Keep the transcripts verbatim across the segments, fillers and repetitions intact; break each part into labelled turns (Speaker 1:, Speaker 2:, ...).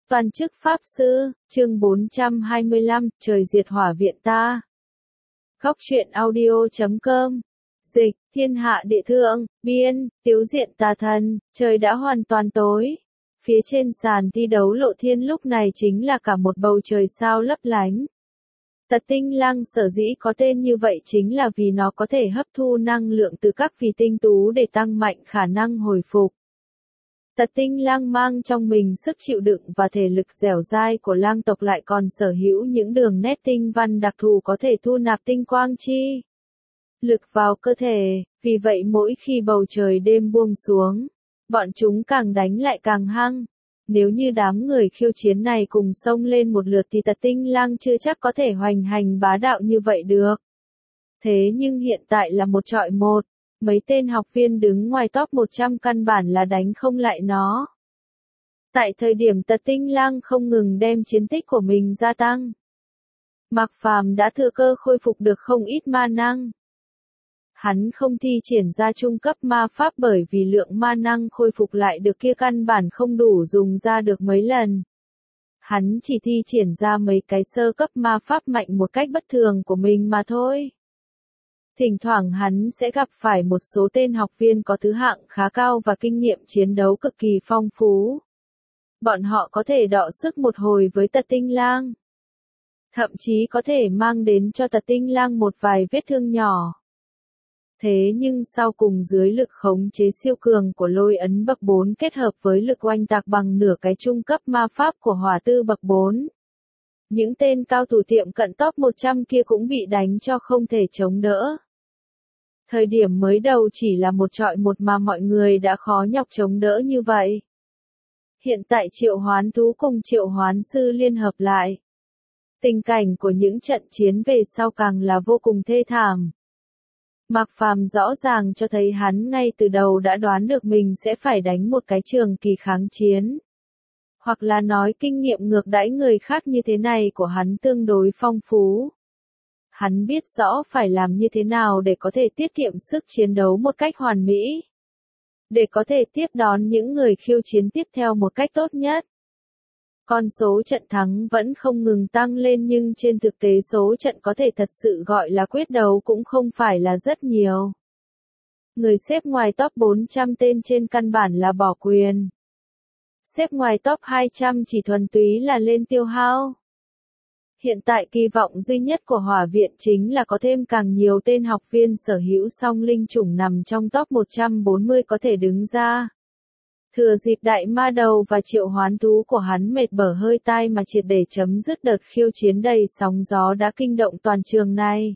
Speaker 1: Toàn chức Pháp Sư, chương bốn trăm hai mươi lăm, trời diệt hỏa viện ta. Góc truyện audio chấm com. Dịch, thiên hạ địa thượng, biên, tiếu diện tà thần, trời đã hoàn toàn tối. Phía trên sàn thi đấu lộ thiên lúc này chính là cả một bầu trời sao lấp lánh. Tật tinh lăng sở dĩ có tên như vậy chính là vì nó có thể hấp thu năng lượng từ các vì tinh tú để tăng mạnh khả năng hồi phục. Tật tinh lang mang trong mình sức chịu đựng và thể lực dẻo dai của lang tộc lại còn sở hữu những đường nét tinh văn đặc thù có thể thu nạp tinh quang chi lực vào cơ thể, vì vậy mỗi khi bầu trời đêm buông xuống, bọn chúng càng đánh lại càng hăng. Nếu như đám người khiêu chiến này cùng xông lên một lượt thì tật tinh lang chưa chắc có thể hoành hành bá đạo như vậy được. Thế nhưng hiện tại là một trọi một. Mấy tên học viên đứng ngoài top một trăm căn bản là đánh không lại nó. Tại thời điểm tật tinh lang không ngừng đem chiến tích của mình gia tăng, Mạc Phàm đã thừa cơ khôi phục được không ít ma năng. Hắn không thi triển ra trung cấp ma pháp bởi vì lượng ma năng khôi phục lại được kia căn bản không đủ dùng ra được mấy lần. Hắn chỉ thi triển ra mấy cái sơ cấp ma pháp mạnh một cách bất thường của mình mà thôi. Thỉnh thoảng hắn sẽ gặp phải một số tên học viên có thứ hạng khá cao và kinh nghiệm chiến đấu cực kỳ phong phú. Bọn họ có thể đọ sức một hồi với tật tinh lang. Thậm chí có thể mang đến cho tật tinh lang một vài vết thương nhỏ. Thế nhưng sau cùng dưới lực khống chế siêu cường của lôi ấn bậc bốn kết hợp với lực oanh tạc bằng nửa cái trung cấp ma pháp của hỏa tư bậc bốn. Những tên cao thủ tiệm cận top một trăm kia cũng bị đánh cho không thể chống đỡ. Thời điểm mới đầu chỉ là một trọi một mà mọi người đã khó nhọc chống đỡ như vậy. Hiện tại triệu hoán thú cùng triệu hoán sư liên hợp lại. Tình cảnh của những trận chiến về sau càng là vô cùng thê thảm. Mạc Phàm rõ ràng cho thấy hắn ngay từ đầu đã đoán được mình sẽ phải đánh một cái trường kỳ kháng chiến. Hoặc là nói kinh nghiệm ngược đãi người khác như thế này của hắn tương đối phong phú. Hắn biết rõ phải làm như thế nào để có thể tiết kiệm sức chiến đấu một cách hoàn mỹ. Để có thể tiếp đón những người khiêu chiến tiếp theo một cách tốt nhất. Con số trận thắng vẫn không ngừng tăng lên nhưng trên thực tế số trận có thể thật sự gọi là quyết đấu cũng không phải là rất nhiều. Người xếp ngoài top bốn trăm tên trên căn bản là bỏ quyền. Xếp ngoài top hai trăm chỉ thuần túy là lên tiêu hao. Hiện tại kỳ vọng duy nhất của hỏa viện chính là có thêm càng nhiều tên học viên sở hữu song linh chủng nằm trong top một trăm bốn mươi có thể đứng ra. Thừa dịp đại ma đầu và triệu hoán thú của hắn mệt bở hơi tai mà triệt để chấm dứt đợt khiêu chiến đầy sóng gió đã kinh động toàn trường này.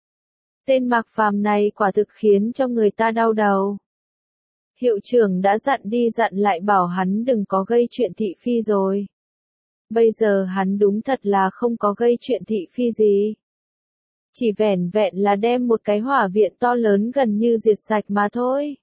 Speaker 1: Tên Mạc Phàm này quả thực khiến cho người ta đau đầu. Hiệu trưởng đã dặn đi dặn lại bảo hắn đừng có gây chuyện thị phi rồi. Bây giờ hắn đúng thật là không có gây chuyện thị phi gì. Chỉ vẻn vẹn là đem một cái hỏa viện to lớn gần như diệt sạch mà thôi.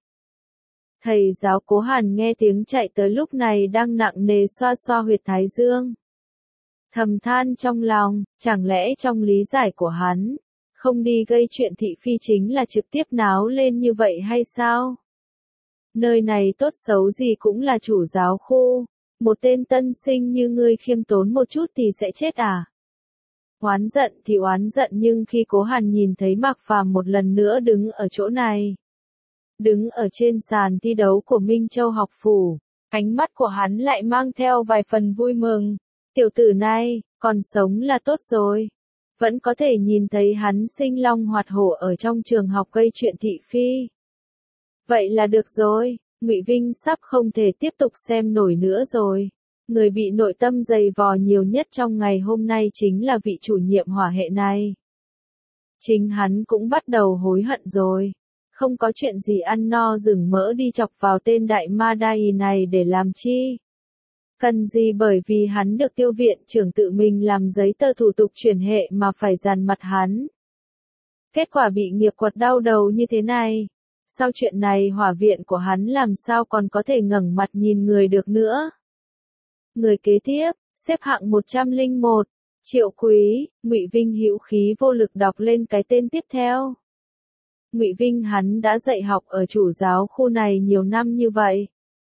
Speaker 1: Thầy giáo Cố Hàn nghe tiếng chạy tới lúc này đang nặng nề xoa xoa huyệt thái dương. Thầm than trong lòng, chẳng lẽ trong lý giải của hắn, không đi gây chuyện thị phi chính là trực tiếp náo lên như vậy hay sao? Nơi này tốt xấu gì cũng là chủ giáo khu. Một tên tân sinh như ngươi khiêm tốn một chút thì sẽ chết à? Oán giận thì oán giận nhưng khi Cố Hàn nhìn thấy Mạc Phàm một lần nữa đứng ở chỗ này. Đứng ở trên sàn thi đấu của Minh Châu học phủ, ánh mắt của hắn lại mang theo vài phần vui mừng. Tiểu tử này, còn sống là tốt rồi. Vẫn có thể nhìn thấy hắn sinh long hoạt hổ ở trong trường học gây chuyện thị phi. Vậy là được rồi. Ngụy Vinh sắp không thể tiếp tục xem nổi nữa rồi. Người bị nội tâm dày vò nhiều nhất trong ngày hôm nay chính là vị chủ nhiệm hỏa hệ này. Chính hắn cũng bắt đầu hối hận rồi. Không có chuyện gì ăn no rừng mỡ đi chọc vào tên đại ma đai này để làm chi. Cần gì bởi vì hắn được tiêu viện trưởng tự mình làm giấy tờ thủ tục chuyển hệ mà phải dằn mặt hắn. Kết quả bị nghiệp quật đau đầu như thế này. Sau chuyện này hỏa viện của hắn làm sao còn có thể ngẩng mặt nhìn người được nữa. Người kế tiếp, xếp hạng một trăm lẻ một, Triệu Quý. Ngụy Vinh hữu khí vô lực đọc lên cái tên tiếp theo. Ngụy Vinh hắn đã dạy học ở chủ giáo khu này nhiều năm như vậy.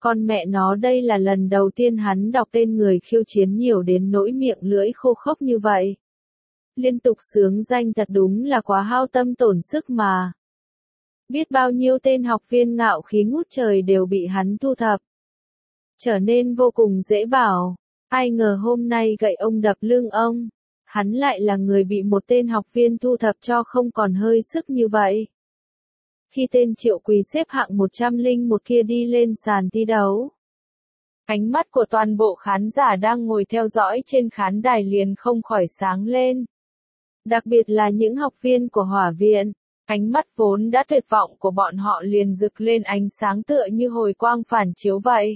Speaker 1: Con mẹ nó, đây là lần đầu tiên hắn đọc tên người khiêu chiến nhiều đến nỗi miệng lưỡi khô khốc như vậy. Liên tục xướng danh thật đúng là quá hao tâm tổn sức mà. Biết bao nhiêu tên học viên ngạo khí ngút trời đều bị hắn thu thập. Trở nên vô cùng dễ bảo. Ai ngờ hôm nay gậy ông đập lưng ông. Hắn lại là người bị một tên học viên thu thập cho không còn hơi sức như vậy. Khi tên Triệu Quý xếp hạng một trăm lẻ một kia đi lên sàn thi đấu, ánh mắt của toàn bộ khán giả đang ngồi theo dõi trên khán đài liền không khỏi sáng lên. Đặc biệt là những học viên của Hỏa Viện, ánh mắt vốn đã tuyệt vọng của bọn họ liền rực lên ánh sáng tựa như hồi quang phản chiếu vậy.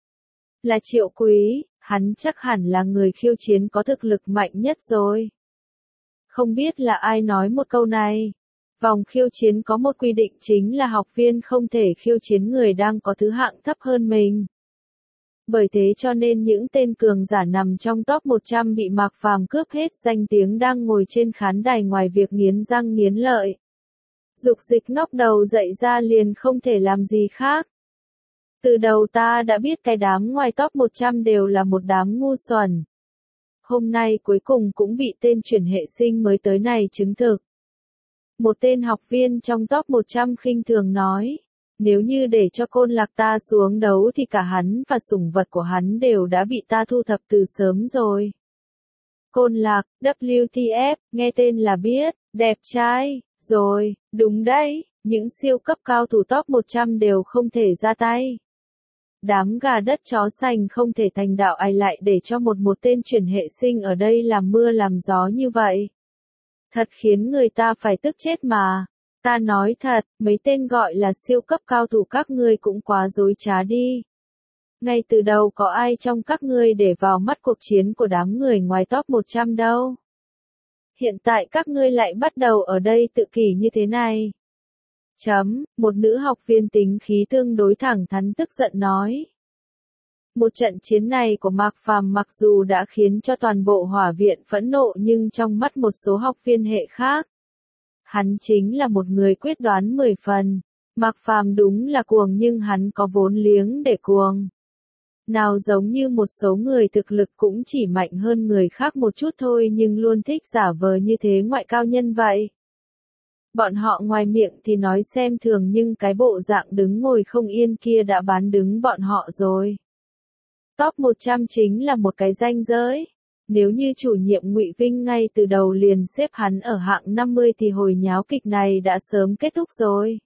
Speaker 1: Là Triệu Quý, hắn chắc hẳn là người khiêu chiến có thực lực mạnh nhất rồi. Không biết là ai nói một câu này. Vòng khiêu chiến có một quy định chính là học viên không thể khiêu chiến người đang có thứ hạng thấp hơn mình. Bởi thế cho nên những tên cường giả nằm trong top một trăm bị Mạc Phàm cướp hết danh tiếng đang ngồi trên khán đài ngoài việc nghiến răng nghiến lợi. Dục dịch ngóc đầu dậy ra liền không thể làm gì khác. Từ đầu ta đã biết cái đám ngoài top một trăm đều là một đám ngu xuẩn. Hôm nay cuối cùng cũng bị tên chuyển hệ sinh mới tới này chứng thực. Một tên học viên trong top một trăm khinh thường nói, nếu như để cho Côn Lạc ta xuống đấu thì cả hắn và sủng vật của hắn đều đã bị ta thu thập từ sớm rồi. Côn Lạc, W T F, nghe tên là biết, đẹp trai, rồi, đúng đấy, những siêu cấp cao thủ top một trăm đều không thể ra tay. Đám gà đất chó sành không thể thành đạo, ai lại để cho một một tên chuyển hệ sinh ở đây làm mưa làm gió như vậy. Thật khiến người ta phải tức chết mà. Ta nói thật, mấy tên gọi là siêu cấp cao thủ các ngươi cũng quá dối trá đi. Ngay từ đầu có ai trong các ngươi để vào mắt cuộc chiến của đám người ngoài top một trăm đâu. Hiện tại các ngươi lại bắt đầu ở đây tự kỷ như thế này. Chấm, một nữ học viên tính khí tương đối thẳng thắn tức giận nói. Một trận chiến này của Mạc Phàm mặc dù đã khiến cho toàn bộ Hỏa Viện phẫn nộ nhưng trong mắt một số học viên hệ khác, hắn chính là một người quyết đoán mười phần. Mạc Phàm đúng là cuồng nhưng hắn có vốn liếng để cuồng. Nào giống như một số người thực lực cũng chỉ mạnh hơn người khác một chút thôi nhưng luôn thích giả vờ như thế ngoại cao nhân vậy. Bọn họ ngoài miệng thì nói xem thường nhưng cái bộ dạng đứng ngồi không yên kia đã bán đứng bọn họ rồi. Top một trăm chính là một cái ranh giới. Nếu như chủ nhiệm Ngụy Vinh ngay từ đầu liền xếp hắn ở hạng năm mươi thì hồi nháo kịch này đã sớm kết thúc rồi.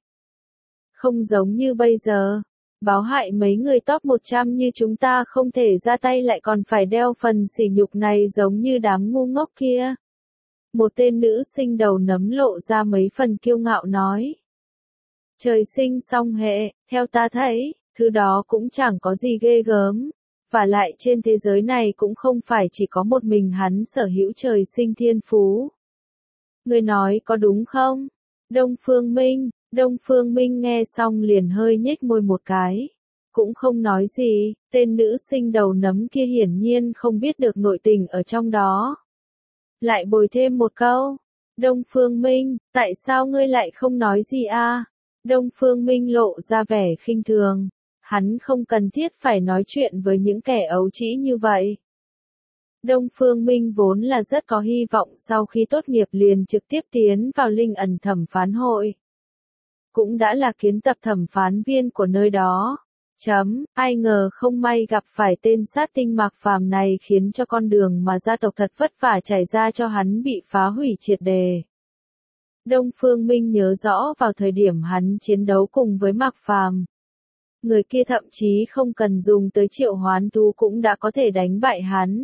Speaker 1: Không giống như bây giờ. Báo hại mấy người top một trăm như chúng ta không thể ra tay lại còn phải đeo phần sỉ nhục này giống như đám ngu ngốc kia. Một tên nữ sinh đầu nấm lộ ra mấy phần kiêu ngạo nói. Trời sinh song hệ, theo ta thấy, thứ đó cũng chẳng có gì ghê gớm. Và lại trên thế giới này cũng không phải chỉ có một mình hắn sở hữu trời sinh thiên phú. Người nói có đúng không? Đông Phương Minh, Đông Phương Minh nghe xong liền hơi nhếch môi một cái. Cũng không nói gì, tên nữ sinh đầu nấm kia hiển nhiên không biết được nội tình ở trong đó. Lại bồi thêm một câu. Đông Phương Minh, tại sao ngươi lại không nói gì à? Đông Phương Minh lộ ra vẻ khinh thường. Hắn không cần thiết phải nói chuyện với những kẻ ấu trĩ như vậy. Đông Phương Minh vốn là rất có hy vọng sau khi tốt nghiệp liền trực tiếp tiến vào linh ẩn thẩm phán hội. Cũng đã là kiến tập thẩm phán viên của nơi đó. Chấm, ai ngờ không may gặp phải tên sát tinh Mạc Phàm này khiến cho con đường mà gia tộc thật vất vả trải ra cho hắn bị phá hủy triệt đề. Đông Phương Minh nhớ rõ vào thời điểm hắn chiến đấu cùng với Mạc Phàm. Người kia thậm chí không cần dùng tới triệu hoán thú cũng đã có thể đánh bại hắn.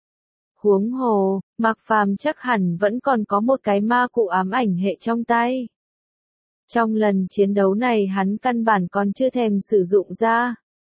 Speaker 1: Huống hồ, Mạc Phàm chắc hẳn vẫn còn có một cái ma cụ ám ảnh hệ trong tay. Trong lần chiến đấu này hắn căn bản còn chưa thèm sử dụng ra.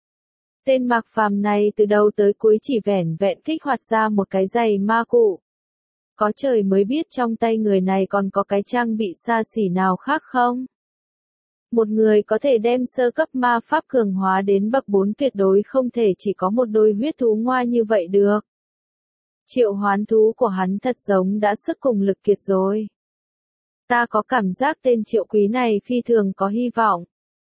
Speaker 1: Tên Mạc Phàm này từ đầu tới cuối chỉ vẻn vẹn kích hoạt ra một cái giày ma cụ. Có trời mới biết trong tay người này còn có cái trang bị xa xỉ nào khác không? Một người có thể đem sơ cấp ma pháp cường hóa đến bậc bốn tuyệt đối không thể chỉ có một đôi huyết thú ngoa như vậy được. Triệu hoán thú của hắn thật giống đã sức cùng lực kiệt rồi. Ta có cảm giác tên Triệu Quý này phi thường có hy vọng.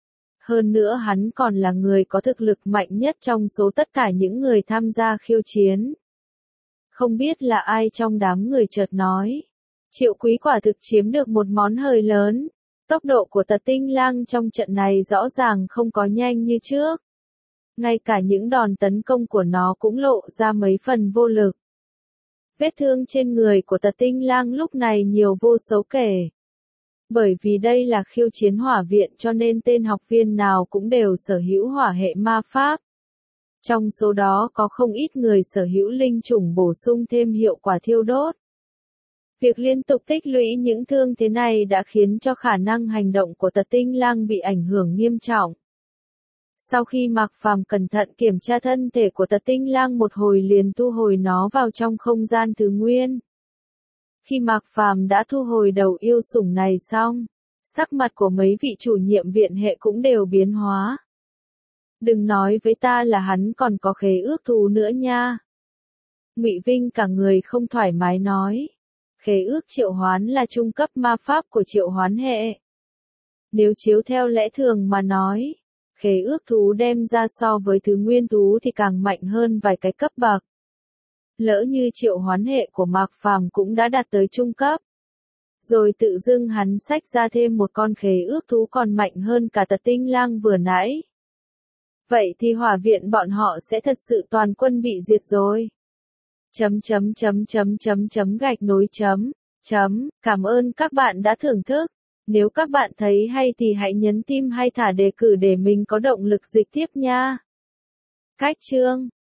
Speaker 1: Hơn nữa hắn còn là người có thực lực mạnh nhất trong số tất cả những người tham gia khiêu chiến. Không biết là ai trong đám người chợt nói. Triệu Quý quả thực chiếm được một món hời lớn. Tốc độ của Tật Tinh Lang trong trận này rõ ràng không có nhanh như trước. Ngay cả những đòn tấn công của nó cũng lộ ra mấy phần vô lực. Vết thương trên người của Tật Tinh Lang lúc này nhiều vô số kể. Bởi vì đây là khiêu chiến hỏa viện cho nên tên học viên nào cũng đều sở hữu hỏa hệ ma pháp. Trong số đó có không ít người sở hữu linh chủng bổ sung thêm hiệu quả thiêu đốt. Việc liên tục tích lũy những thương thế này đã khiến cho khả năng hành động của Tật Tinh Lang bị ảnh hưởng nghiêm trọng. Sau khi Mạc Phàm cẩn thận kiểm tra thân thể của Tật Tinh Lang một hồi liền thu hồi nó vào trong không gian thứ nguyên. Khi Mạc Phàm đã thu hồi đầu yêu sủng này xong, sắc mặt của mấy vị chủ nhiệm viện hệ cũng đều biến hóa. Đừng nói với ta là hắn còn có khế ước thú nữa nha. Ngụy Vinh cả người không thoải mái nói. Khế ước triệu hoán là trung cấp ma pháp của triệu hoán hệ. Nếu chiếu theo lẽ thường mà nói, khế ước thú đem ra so với thứ nguyên thú thì càng mạnh hơn vài cái cấp bậc. Lỡ như triệu hoán hệ của Mạc Phàm cũng đã đạt tới trung cấp. Rồi tự dưng hắn xách ra thêm một con khế ước thú còn mạnh hơn cả Tật Tinh Lang vừa nãy. Vậy thì hỏa viện bọn họ sẽ thật sự toàn quân bị diệt rồi. Chấm chấm chấm chấm chấm chấm gạch nối chấm. Chấm, cảm ơn các bạn đã thưởng thức. Nếu các bạn thấy hay thì hãy nhấn tim hay thả đề cử để mình có động lực dịch tiếp nha. Cách chương